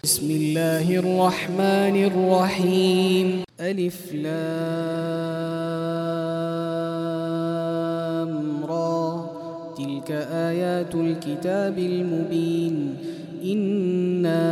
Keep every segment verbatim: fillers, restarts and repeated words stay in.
بسم الله الرحمن الرحيم. ألف لام را، تلك آيات الكتاب المبين. إنا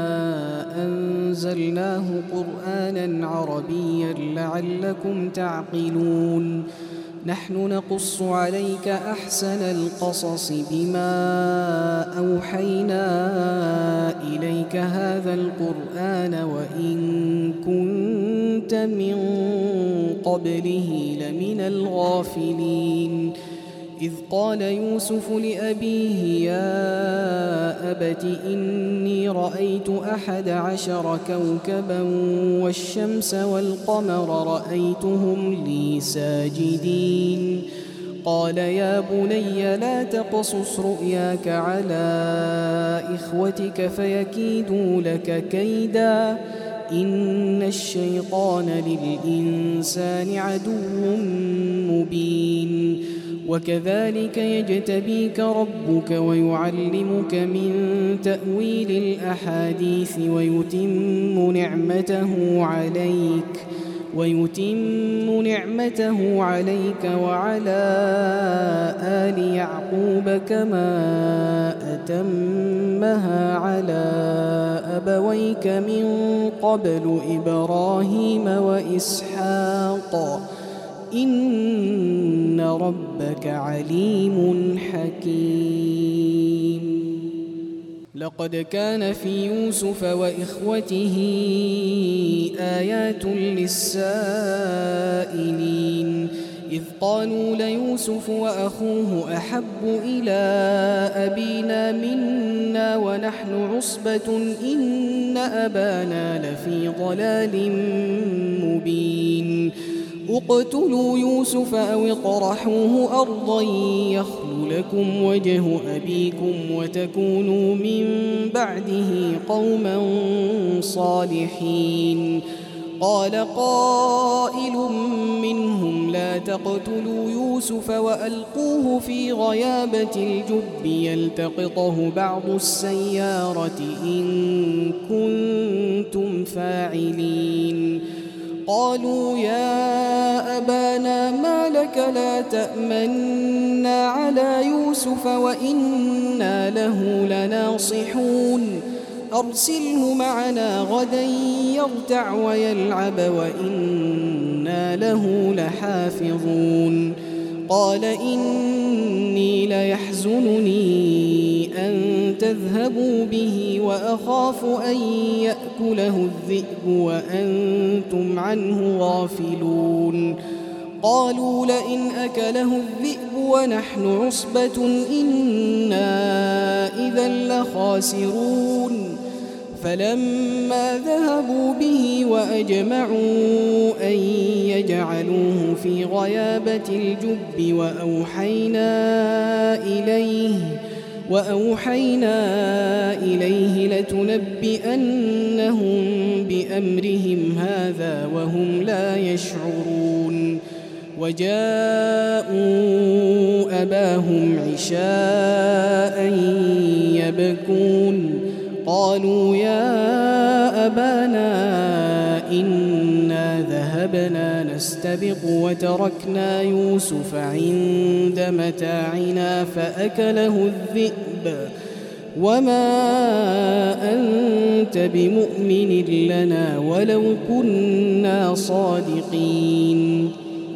أنزلناه قرآنا عربيا لعلكم تعقلون. نحن نقص عليك أحسن القصص بما أوحينا إليك هذا القرآن وإن كنت من قبله لمن الغافلين. إذ قال يوسف لأبيه يا أبت إني رأيت أحد عشر كوكبا والشمس والقمر رأيتهم لي ساجدين. قال يا بني لا تقصص رؤياك على إخوتك فيكيدوا لك كيدا إن الشيطان للإنسان عدو مبين. وكذلك يجتبيك ربك ويعلمك من تأويل الأحاديث ويتم نعمته عليك ويتم نعمته عليك وعلى آل يعقوب كما أتمها على أبويك من قبل إبراهيم وإسحاق إن ربك عليم حكيم. لقد كان في يوسف وإخوته آيات للسائلين. إذ قالوا ليوسف وأخوه أحب إلى أبينا منا ونحن عصبة إن أبانا لفي ضلال مبين. اقتلوا يوسف أو اطرحوه أرضا يخل لكم وجه أبيكم وتكونوا من بعده قوما صالحين. قال قائل منهم لا تقتلوا يوسف وألقوه في غيابة الجب يلتقطه بعض السيارة إن كنتم فاعلين. قالوا يا أبانا ما لك لا تأمنا على يوسف وإنا له لناصحون أرسله معنا غدا يرتع ويلعب وإنا له لحافظون. قال إني ليحزنني أن تذهبوا به وأخاف أن يأكله الذئب وأنتم عنه غافلون. قالوا لئن أكله الذئب ونحن عصبة إنا إذا لخاسرون. فلما ذهبوا به وأجمعوا أن يجعلوه في غيابة الجب وأوحينا إليه وأوحينا إليه لتنبئنهم بأمرهم هذا وهم لا يشعرون. وجاءوا أباهم عشاء يبكون. قالوا يا أبانا إنا ذهبنا نستبق وتركنا يوسف عند متاعنا فأكله الذئب وما أنت بمؤمن لنا ولو كنا صادقين.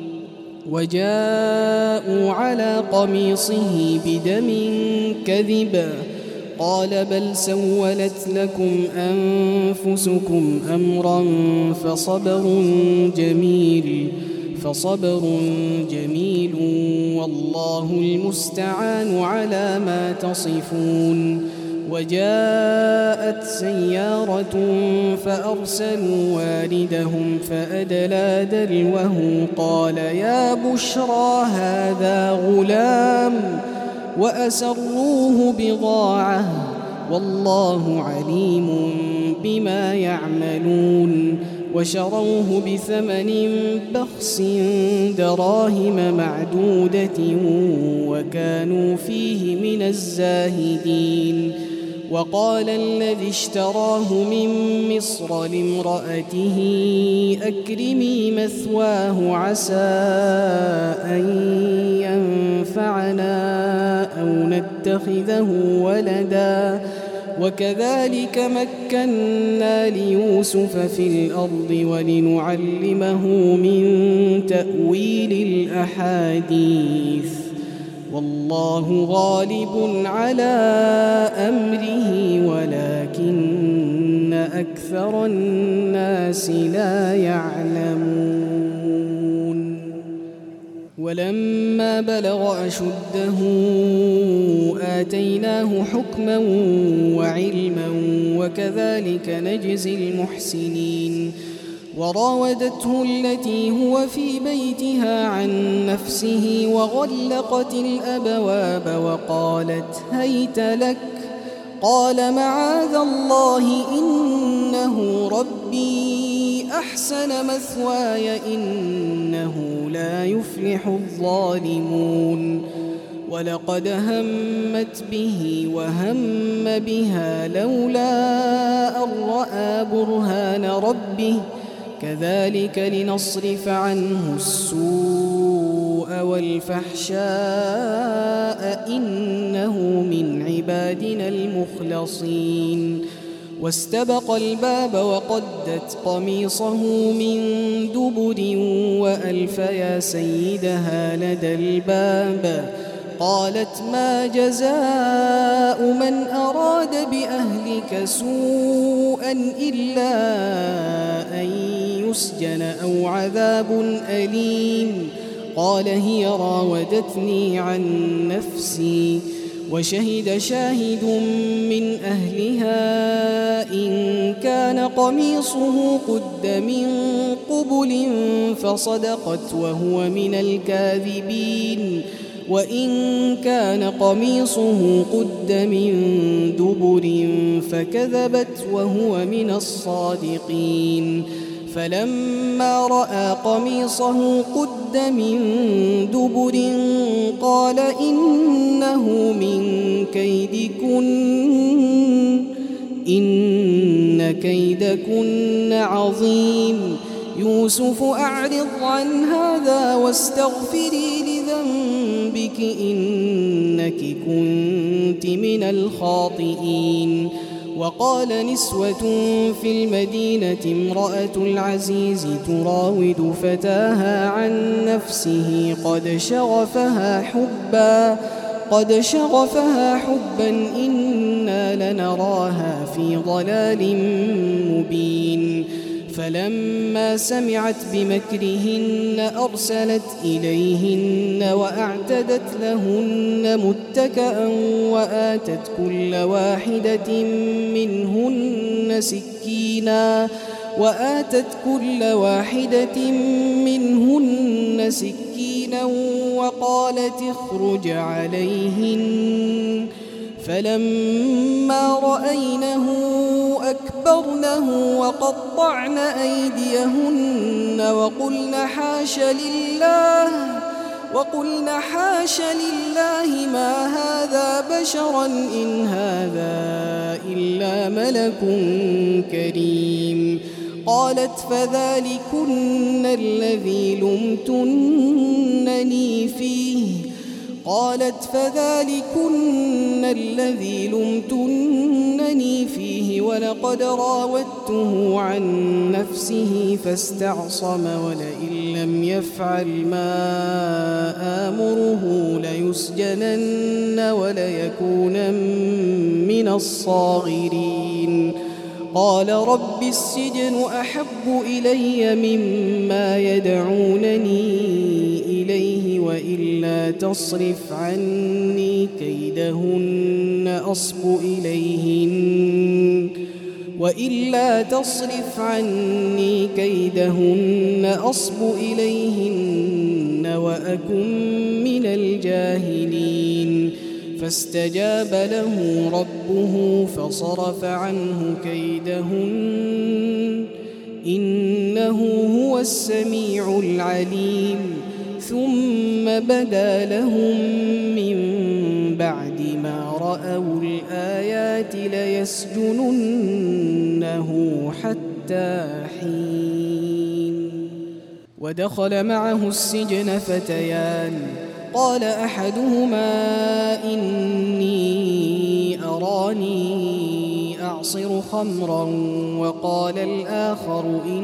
وجاءوا على قميصه بدم كذب. قال بل سولت لكم أنفسكم أمرا فصبر جميل فصبر جميل والله المستعان على ما تصفون. وجاءت سيارة فأرسلوا واردهم فأدلى دلوه قال يا بشرى هذا غلام وأسروه بضاعة والله عليم بما يعملون. وشروه بثمن بخس دراهم معدودة وكانوا فيه من الزاهدين. وقال الذي اشتراه من مصر لامرأته أكرمي مثواه عسى أن ينفعنا أو نتخذه ولدا وكذلك مكنا ليوسف في الأرض ولنعلمه من تأويل الأحاديث والله غالب على أمره ولكن أكثر الناس لا يعلمون. ولما بلغ أشده آتيناه حكما وعلما وكذلك نجزي المحسنين. وراودته التي هو في بيتها عن نفسه وغلقت الأبواب وقالت هيت لك قال معاذ الله إنه ربي أحسن مثواي إنه لا يفلح الظالمون. ولقد همت به وهم بها لولا أن رأى برهان ربه كذلك لنصرف عنه السوء والفحشاء إنه من عبادنا المخلصين. واستبق الباب وقدت قميصه من دبر وألف يا سيدها لدى الباب قالت ما جزاء من أراد بأهلك سوءا إلا أن يسجن أو عذاب أليم قال هي راودتني عن نفسي. وشهد شاهد من أهلها إن كان قميصه قد من قبل فصدقت وهو من الكاذبين وإن كان قميصه قد من دبر فكذبت وهو من الصادقين. فلما رأى قميصه قد من دبر قال إنه من كيدكن إن كيدكن عظيم يوسف أعرض عن هذا واستغفري لذنبك إنك كنت من الخاطئين. وقال نسوة في المدينة امرأة العزيز تراود فتاها عن نفسه قد شغفها حبا قد شغفها حبا إنا لنراها في ضلال مبين. فلما سمعت بمكرهن أرسلت إليهن وأعتدت لهن متكأ وآتت كل واحدة منهن سكينا وآتت كل واحدة منهن سكينا وقالت اخرج عليهن. فلما رأينه أكبرنه وقطعن أيديهن وقلن حاش لله وقلن حاش لله ما هذا بشرا إن هذا إلا ملك كريم. قالت فذلكن الذي لمتنني فيه قالت فذلكن الذي لمتنني فيه ولقد راودته عن نفسه فاستعصم ولئن لم يفعل ما آمره ليسجنن وليكونن من الصاغرين. قال رب السجن أحب إلي مما يدعونني إليه وإلا تصرف عني كيدهن أصب إليهن وإلا تصرف عني كيدهن أصب إليهن وأكن من الجاهلين. فاستجاب له ربه فصرف عنه كيدهن إنه هو السميع العليم. ثم بدا لهم من بعد ما رأوا الآيات ليسجننه حتى حين. ودخل معه السجن فتيان قال أحدهما إني أراني أعصر خمرا وقال الآخر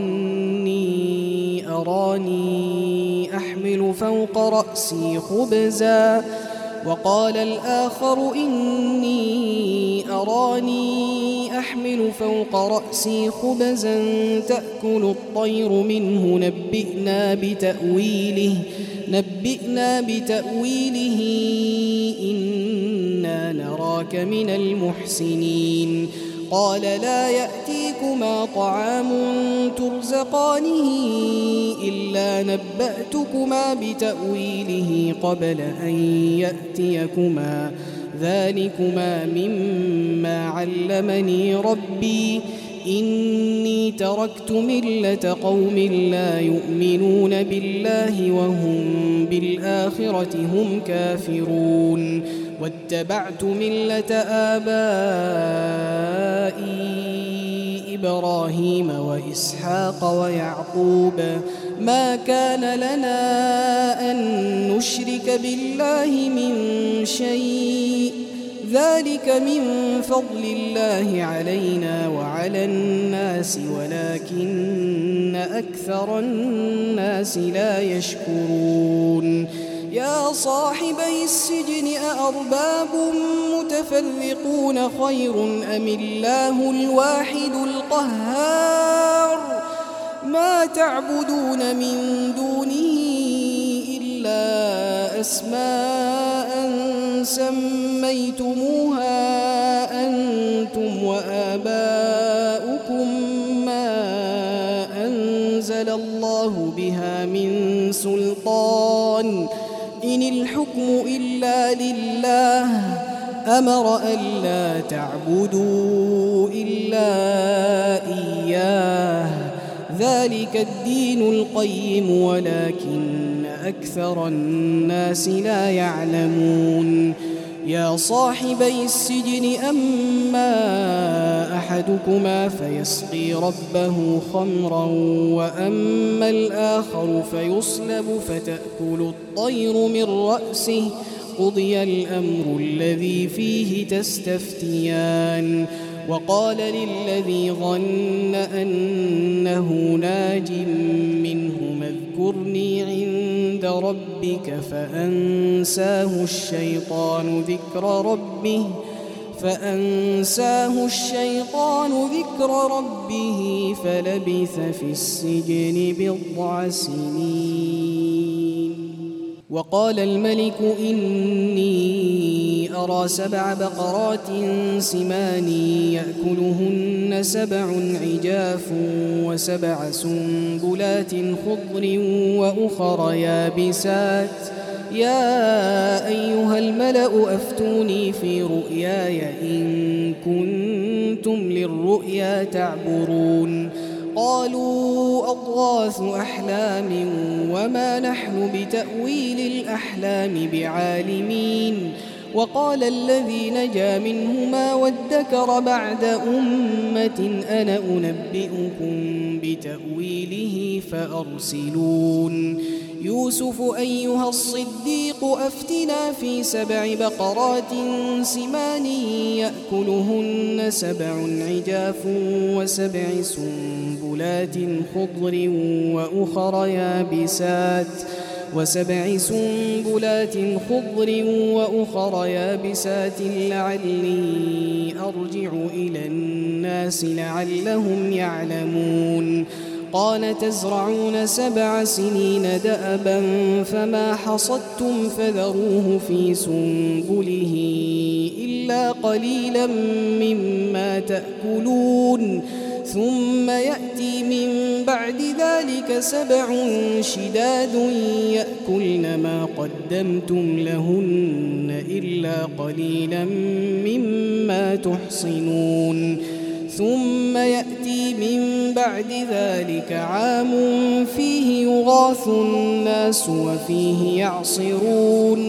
إني أراني أحمل فوق رأسي خبزا وقال الآخر إني أراني أحمل فوق رأسي خبزا تأكل الطير منه نبئنا بتأويله نبئنا بتأويله إنا نراك من المحسنين. قال لا يأتيكما طعام ترزقانه إلا نبأتكما بتأويله قبل أن يأتيكما ذلكما مما علمني ربي إني تركت ملة قوم لا يؤمنون بالله وهم بالآخرة هم كافرون واتبعت ملة آبائي إبراهيم وإسحاق ويعقوب ما كان لنا أن نشرك بالله من شيء ذلك من فضل الله علينا وعلى الناس ولكن أكثر الناس لا يشكرون. يا صاحبي السجن أأرباب متفرقون خير أم الله الواحد القهار ما تعبدون من دونه إلا أسماء سميتموها أنتم وآباؤكم ما أنزل الله بها من سلطان إن الحكم إلا لله أمر ألا تعبدوا إلا إياه ذلك الدين القيم ولكن أكثر الناس لا يعلمون. يا صاحبي السجن أما أحدكما فيسقي ربه خمرا وأما الآخر فيصلب فتأكل الطير من رأسه قضي الأمر الذي فيه تستفتيان. وقال للذي ظن أنه ناج منهما اذكرني عند ربك فأنساه الشيطان ذكر ربه فأنساه الشيطان ذكر ربه فلبث في السجن بضع سنين. وقال الملك إني أرى سبع بقرات سمان يأكلهن سبع عجاف وسبع سنبلات خضر وأخر يابسات يا أيها الملأ أفتوني في رؤياي إن كنتم للرؤيا تعبرون. قالوا أضغاث أحلام وما نحن بتأويل الأحلام بعالمين. وقال الذي نجا منهما وادكر بعد أمة أنا أنبئكم بتأويله فأرسلون. يوسف أيها الصديق أفتنا في سبع بقرات سمان يأكلهن سبع عجاف وسبع سنبلات خضر وأخر يابسات وسبع سنبلات خضر وأخر يابسات لعلي أرجع إلى الناس لعلهم يعلمون. قال تزرعون سبع سنين دأبا فما حصدتم فذروه في سنبله إلا قليلا مما تأكلون ثم يأتي من بعد ذلك سبع شداد يأكلن ما قدمتم لهن إلا قليلا مما تحصنون ثم يأتي من بعد ذلك عام فيه يغاث الناس وفيه يعصرون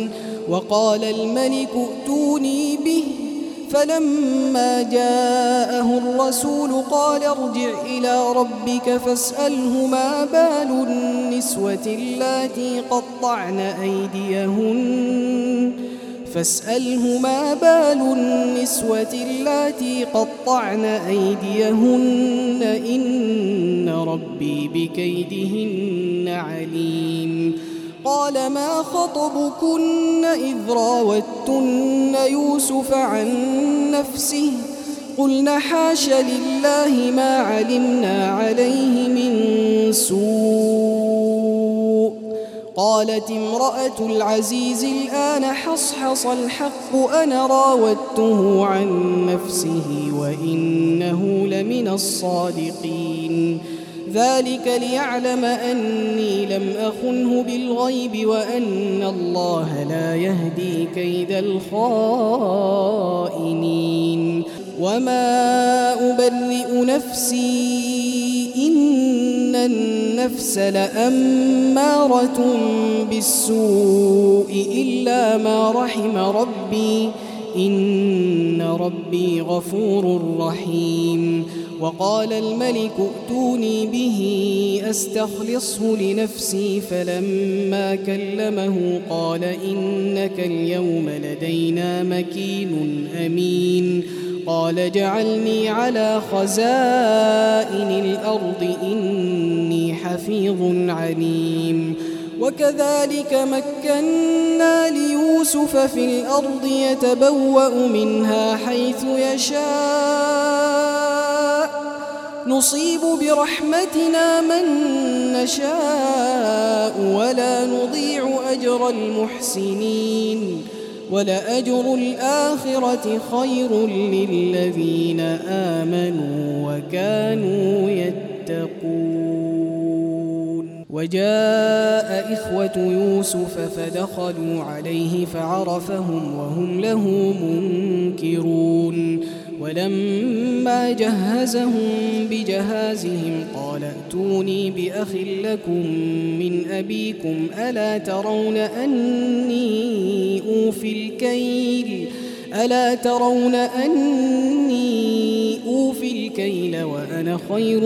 وقال الملك ائتوني به فلما جاءه الرسول قال ارجع إلى ربك فاسأله ما بال النسوة اللاتي قطعن أيديهن فاسأله ما بال النسوة اللاتي قطعن أيديهن إن ربي بكيدهن عليم. قال ما خطبكن إذ راوتن يوسف عن نفسه قلنا حاش لله ما علمنا عليه من سوء. قالت امرأة العزيز الآن حصحص الحق أنا راودته عن نفسه وإنه لمن الصادقين. ذلك ليعلم أني لم أخنه بالغيب وأن الله لا يهدي كيد الخائنين. وما أبرئ نفسي إن النفس لأمارة بالسوء إلا ما رحم ربي إن ربي غفور رحيم. وقال الملك ائتوني به أستخلصه لنفسي فلما كلمه قال إنك اليوم لدينا مكين أمين. قال جعلني على خزائن الأرض إني حفيظ عليم. وكذلك مكنا ليوسف في الأرض يتبوأ منها حيث يشاء نصيب برحمتنا من نشاء ولا نضيع أجر المحسنين ولأجر الآخرة خير للذين آمنوا وكانوا يتقون. وجاء إخوة يوسف فدخلوا عليه فعرفهم وهم له منكرون. ولما جهزهم بجهازهم قال ائتوني بأخ لكم من أبيكم ألا ترون أني أوفي الكيل ألا ترون أني أوفي الكيل وأنا خير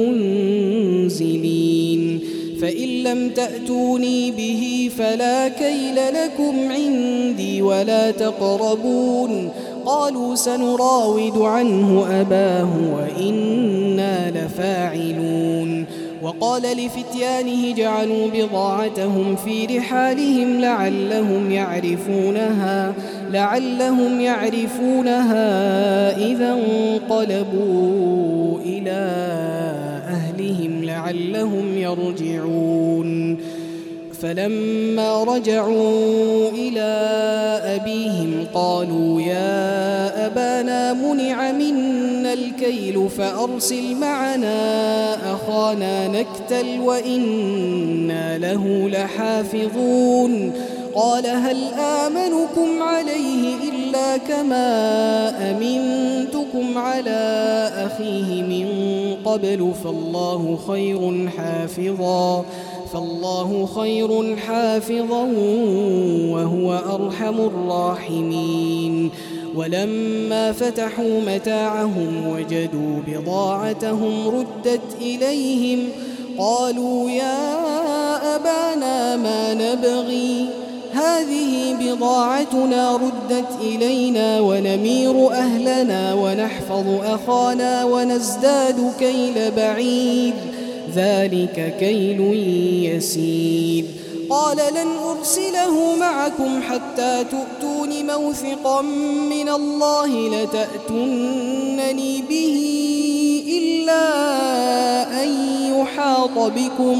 المنزلين. فإن لم تأتوني به فلا كيل لكم عندي ولا تقربون. قالوا سنراود عنه أباه وإنا لفاعلون. وقال لفتيانه جعلوا بضاعتهم في رحالهم لعلهم يعرفونها لعلهم يعرفونها إذا انقلبوا إلى أهلهم لعلهم يرجعون. فلما رجعوا إلى أبيهم قالوا يا أبانا منع منا الكيل فأرسل معنا أخانا نكتل وإنا له لحافظون. قال هل آمنكم عليه إلا كما أمنتكم على أخيه من قبل فالله خير حافظا فالله خير حافظا وهو أرحم الراحمين. ولما فتحوا متاعهم وجدوا بضاعتهم ردت إليهم قالوا يا أبانا ما نبغي هذه بضاعتنا ردت إلينا ونمير أهلنا ونحفظ أخانا ونزداد كيل بعيد ذلك كيل يسير. قال لن أرسله معكم حتى تؤتون موثقا من الله لتأتونني به إلا أن يحاط بكم.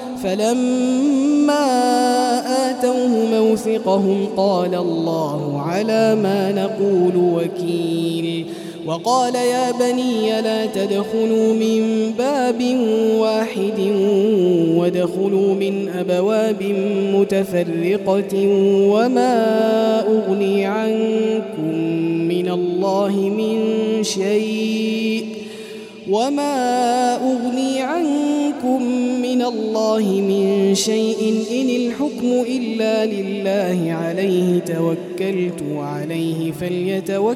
فلما آتوه موثقهم قال الله على ما نقول وكيل. وقال يا بني لا تدخلوا من باب واحد وادخلوا من أبواب متفرقة وما أغني عنكم من الله من شيء وما أغني عنكم من الله من شيء إن الحكم إلا لله عليه توكلت وعليه فليتوكل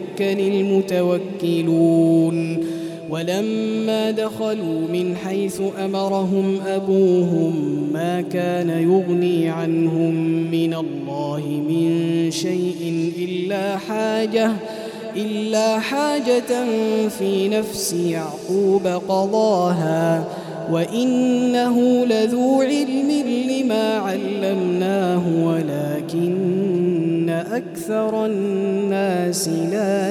المتوكلون ولما دخلوا من حيث أمرهم أبوهم ما كان يغني عنهم من الله من شيء إلا حاجة إلا حاجة في نفس يعقوب قضاها وإنه لذو علم لما علمناه ولكن أكثر الناس لا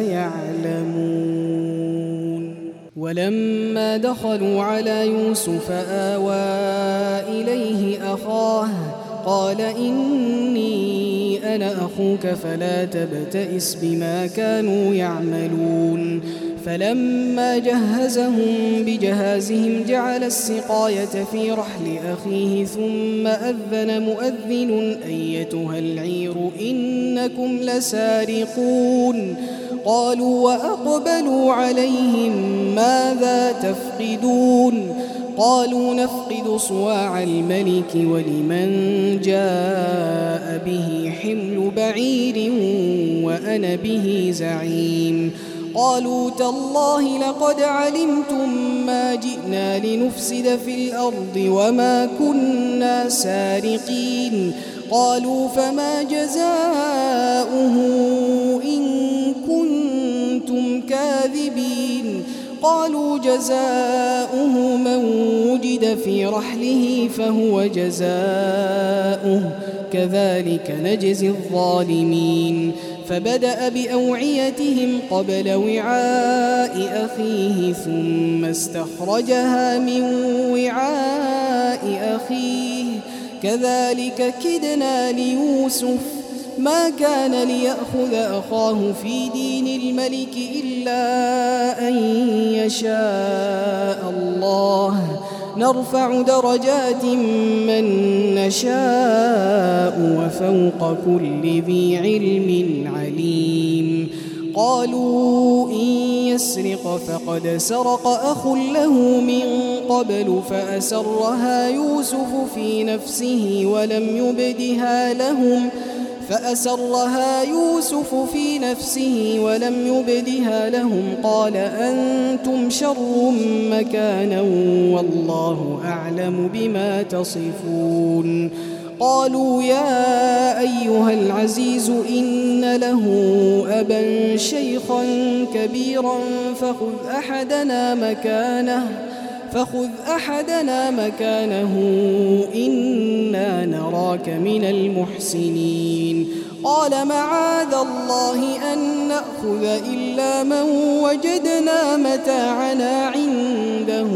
يعلمون ولما دخلوا على يوسف آوى إليه أخاه قال إني أنا أخوك فلا تبتئس بما كانوا يعملون فلما جهزهم بجهازهم جعل السقاية في رحل أخيه ثم أذن مؤذن أيتها العير إنكم لسارقون قالوا وأقبلوا عليهم ماذا تفقدون قالوا نفقد صواع الملك ولمن جاء به حمل بعير وأنا به زعيم قالوا تالله لقد علمتم ما جئنا لنفسد في الأرض وما كنا سارقين قالوا فما جزاؤه إن كنتم كاذبين قالوا جزاؤه من وجد في رحله فهو جزاؤه كذلك نجزي الظالمين فبدأ بأوعيتهم قبل وعاء أخيه ثم استخرجها من وعاء أخيه كذلك كدنا ليوسف ما كان ليأخذ أخاه في دين الملك إلا أن يشاء الله نرفع درجات من نشاء وفوق كل ذي علم عليم قالوا إن يسرق فقد سرق أخ له من قبل فأسرها يوسف في نفسه ولم يبدها لهم فأسرها يوسف في نفسه ولم يبدها لهم قال أنتم شر مكانا والله أعلم بما تصفون قالوا يا أيها العزيز إن له أبا شيخا كبيرا فخذ أحدنا مكانه فخذ أحدنا مكانه إنا نراك من المحسنين قال معاذ الله أن نأخذ إلا من وجدنا متاعنا عنده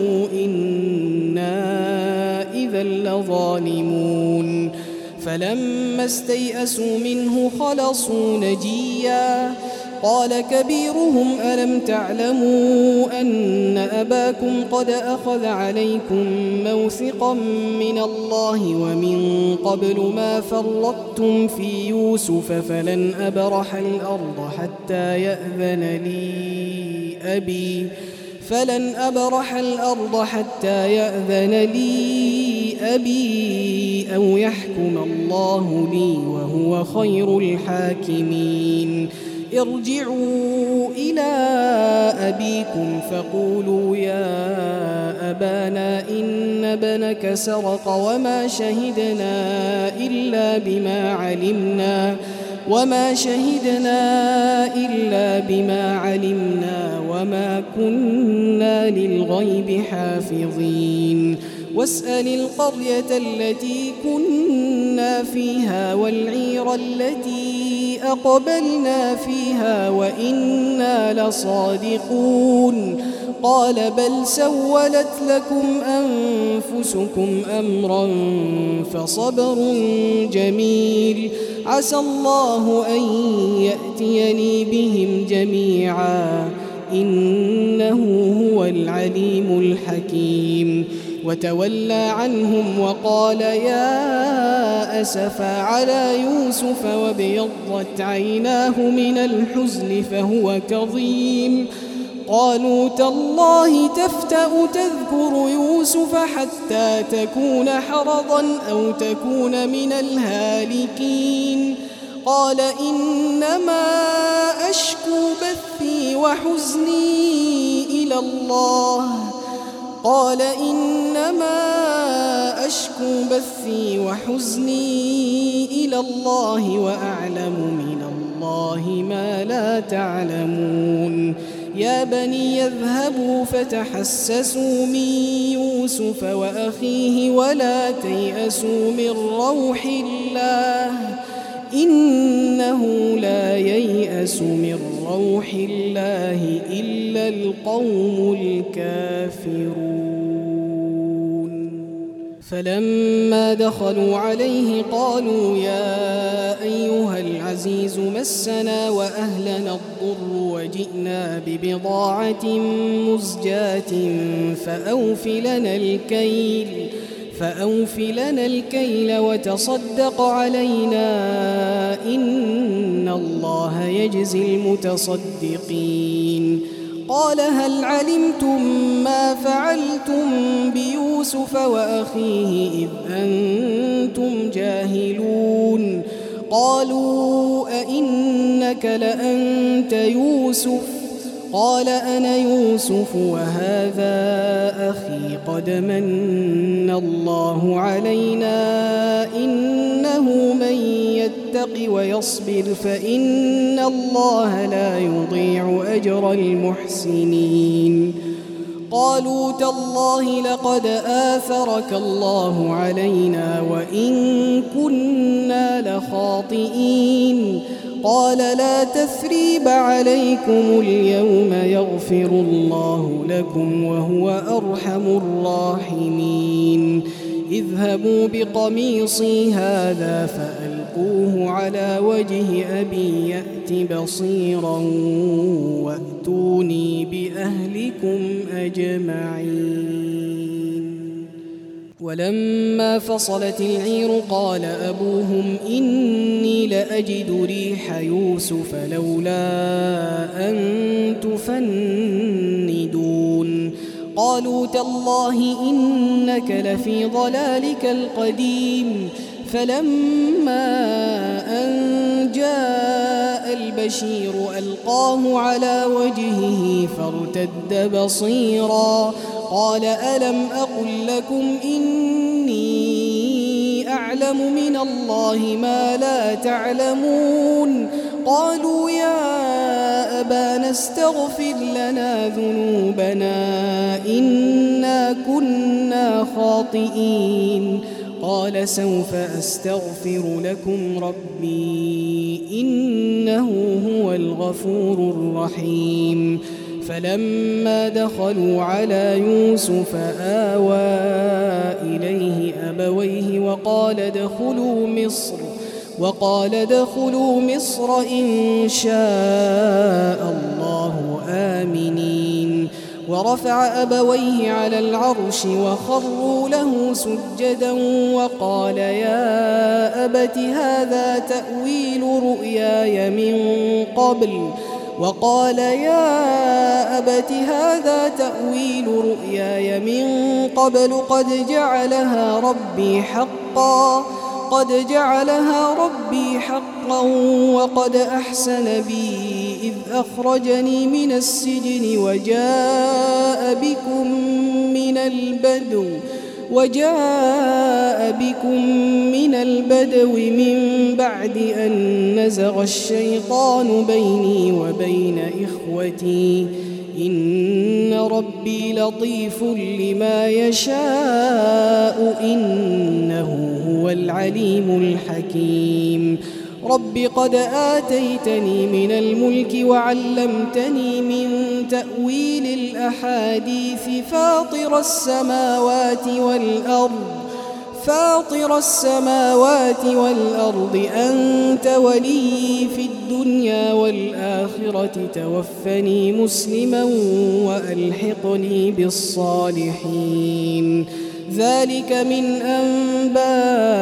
إنا إذا لظالمون فلما استيئسوا منه خلصوا نجيا قال كبيرهم ألم تعلموا أن أباكم قد أخذ عليكم موثقا من الله ومن قبل ما فرطتم في يوسف فلن أبرح الأرض حتى يأذن لي أبي فلن أبرح الأرض حتى يأذن لي أبي أو يحكم الله لي وهو خير الحاكمين ارجعوا إلى أبيكم فقولوا يا أبانا إن ابنك سرق وما شهدنا إلا بما علمنا وما شهدنا إلا بما علمنا وما كنا للغيب حافظين واسأل القرية التي كنا فيها والعير التي أقبلنا فيها وإنا لصادقون قال بل سولت لكم أنفسكم أمرا فصبر جميل عسى الله أن يأتيني بهم جميعا إنه هو العليم الحكيم وتولى عنهم وقال يا أسفا على يوسف وابيضت عيناه من الحزن فهو كظيم قالوا تالله تفتأ تذكر يوسف حتى تكون حرضا أو تكون من الهالكين قال إنما أشكو بثي وحزني إلى الله قال إنما أشكو بثي وحزني إلى الله وأعلم من الله ما لا تعلمون يا بني يذهبوا فتحسسوا من يوسف وأخيه ولا تيأسوا من روح الله إنه لا ييأس من روح الله إلا القوم الكافرون فلما دخلوا عليه قالوا يا أيها العزيز مسنا وأهلنا الضر وجئنا ببضاعة مزجاة فأوف لنا الكيل فأوف لنا الكيل وتصدق علينا إن الله يجزي المتصدقين قال هل علمتم ما فعلتم بيوسف وأخيه إذ أنتم جاهلون قالوا أئنك لأنت يوسف قال أنا يوسف وهذا أخي قد من الله علينا إنه من يتق ويصبر فإن الله لا يضيع أجر المحسنين قالوا تالله لقد آثرك الله علينا وإن كنا لخاطئين قال لا تثريب عليكم اليوم يغفر الله لكم وهو أرحم الراحمين اذهبوا بقميصي هذا فألقوه على وجه أبي يأت بصيرا وأتوني بأهلكم أجمعين ولما فصلت العير قال أبوهم إني لأجد ريح يوسف لولا أن تفندون قالوا تالله إنك لفي ضلالك القديم فلما أن جاء البشير ألقاه على وجهه فارتد بصيرا قال ألم أقل لكم إني أعلم من الله ما لا تعلمون قالوا يا أبانا استغفر لنا ذنوبنا إنا كنا خاطئين قال سوف أستغفر لكم ربي إنه هو الغفور الرحيم فلما دخلوا على يوسف آوى إليه أبويه وقال ادخلوا مصر وقال ادخلوا مصر إن شاء الله آمنين ورفع أبويه على العرش وخروا له سجدا وقال يا أبت هذا تأويل رؤياي من قبل وقال يا أبت هذا تأويل رؤياي من قبل قد جعلها ربي حقا قد جعلها ربي حقا وقد أحسن بي إذ أخرجني من السجن وجاء بكم من البدو وجاء بكم من البدو من بعد أن نزغ الشيطان بيني وبين إخوتي إن ربي لطيف لما يشاء إنه هو العليم الحكيم رب قد آتيتني من الملك وعلمتني من تأويل الأحاديث فاطر السماوات والأرض فاطر السماوات والأرض أنت ولي في الدنيا والآخرة توفني مسلما وألحقني بالصالحين ذلك من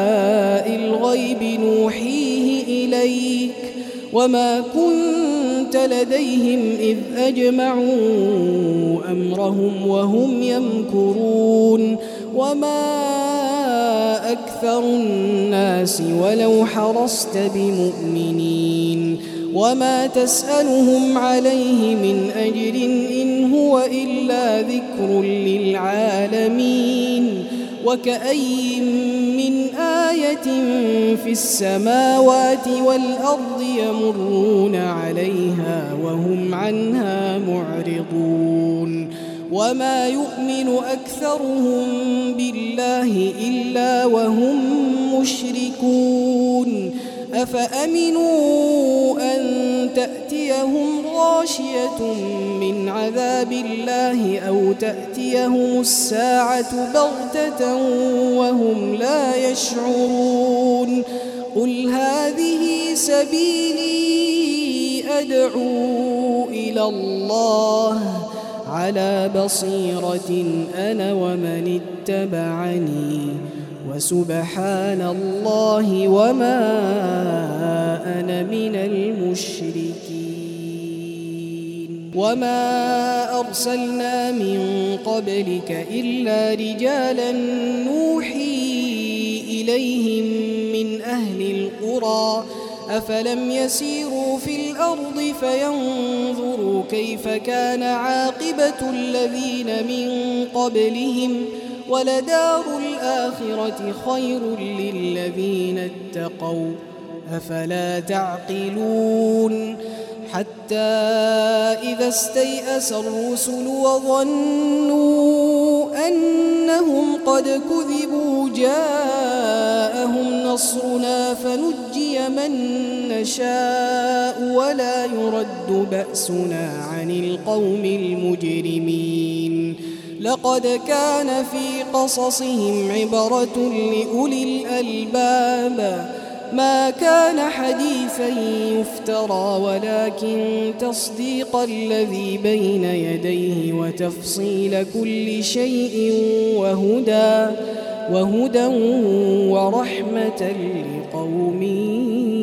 أنباء الغيب نوحيه إليك وما كنت كنت لديهم إذ أجمعوا أمرهم وهم يمكرون وما أكثر الناس ولو حرصت بمؤمنين وما تسألهم عليه من أجر إن هو إلا ذكر للعالمين وكأي من آية في السماوات والأرض يمرون عليها وهم عنها معرضون وما يؤمن أكثرهم بالله إلا وهم مشركون أفأمنوا أن تأتيهم غاشية من عذاب الله أو تأتيهم الساعة بغتة وهم لا يشعرون قل هذه سبيلي أدعو إلى الله على بصيرة أنا ومن اتبعني وسبحان الله وما أنا من المشركين وما أرسلنا من قبلك إلا رجالا نوحي إليهم من أهل القرى أفلم يسيروا في الأرض فينظروا كيف كان عاقبة الذين من قبلهم ولدار الآخرة خير للذين اتقوا أفلا تعقلون حتى إذا استيأس الرسل وظنوا أنهم قد كذبوا جاءهم نصرنا فنجي من نشاء ولا يرد بأسنا عن القوم المجرمين لقد كان في قصصهم عبرة لأولي الألباب ما كان حديثا يفترى ولكن تصديق الذي بين يديه وتفصيل كل شيء وهدى وهدى ورحمة لقوم